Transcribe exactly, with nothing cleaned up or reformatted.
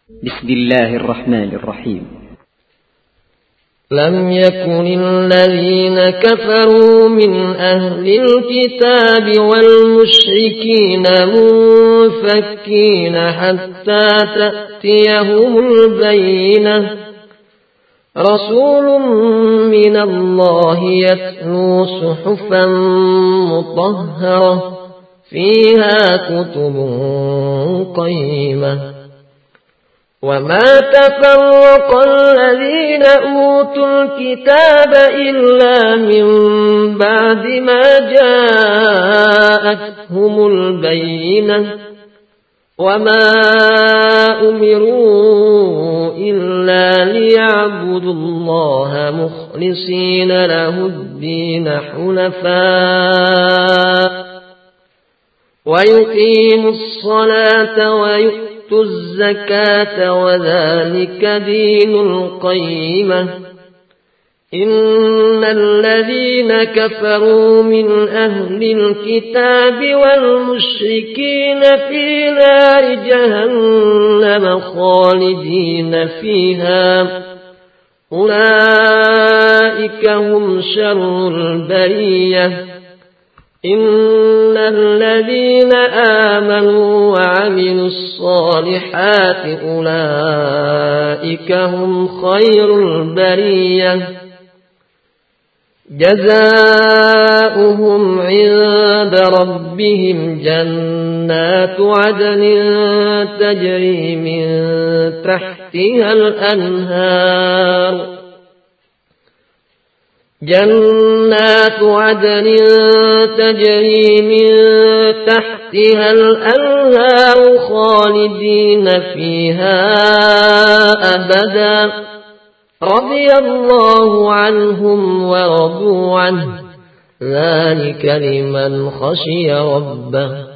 بسم الله الرحمن الرحيم. لم يكن الذين كفروا من أهل الكتاب والمشركين منفكين حتى تأتيهم البينة رسول من الله يتلو صحفا مطهرة فيها كتب قيمة وما تفرق الذين أوتوا الكتاب إلا من بعد ما جاءتهم البينة وما أمروا إلا ليعبدوا الله مخلصين له الدين حنفاء ويقيموا الصلاة ويؤتوا الزكاة وذلك دين القيمة إن الذين كفروا من أهل الكتاب والمشركين في نار جهنم خالدين فيها أولئك هم شر البرية إن الذين آمنوا وعملوا الصالحات أولئك هم خير البرية جزاؤهم عند ربهم جنات عدن تجري من تحتها الأنهار جنات عدن تجري من تحتها الأنهار خالدين فيها أبدا رضي الله عنهم ورضوا عنه ذلك لمن خشي ربه